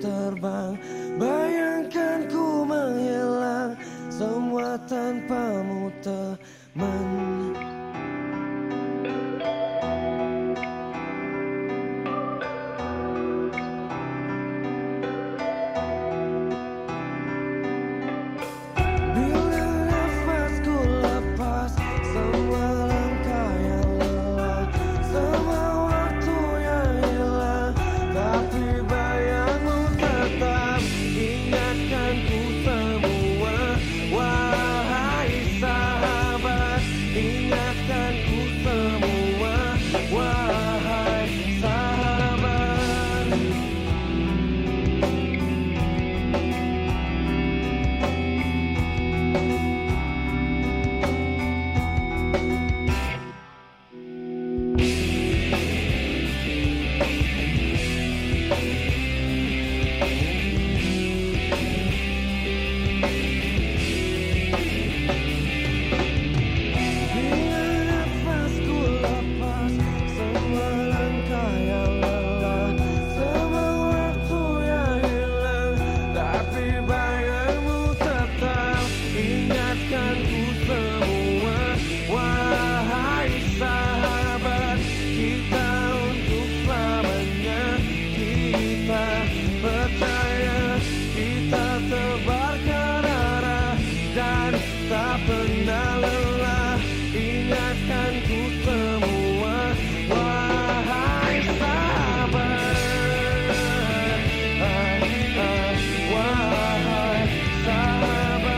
terbang. Bayangkan ku menghilang, semua tanpamu teman. Bila nafasku lepas, semua langkah yang lelah, semua waktu yang hilang, tapi bayangmu tetap ingatkan ku semua. Wahai sahabat, ingatkan ku semua. Wahai sahabat. Tak pernah lelah, ingatkan ku semua. Wahai sahabat, wahai sahabat.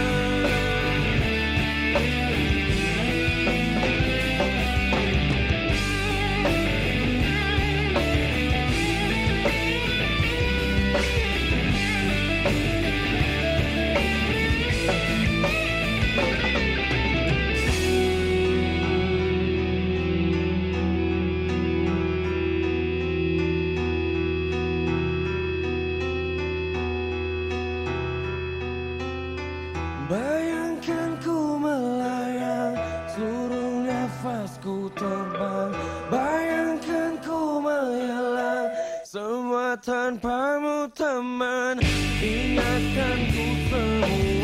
Bayangkan ku melayang, seluruh nafasku terbang. Bayangkan ku menghilang, semua tanpamu teman. Ingatkan ku semua.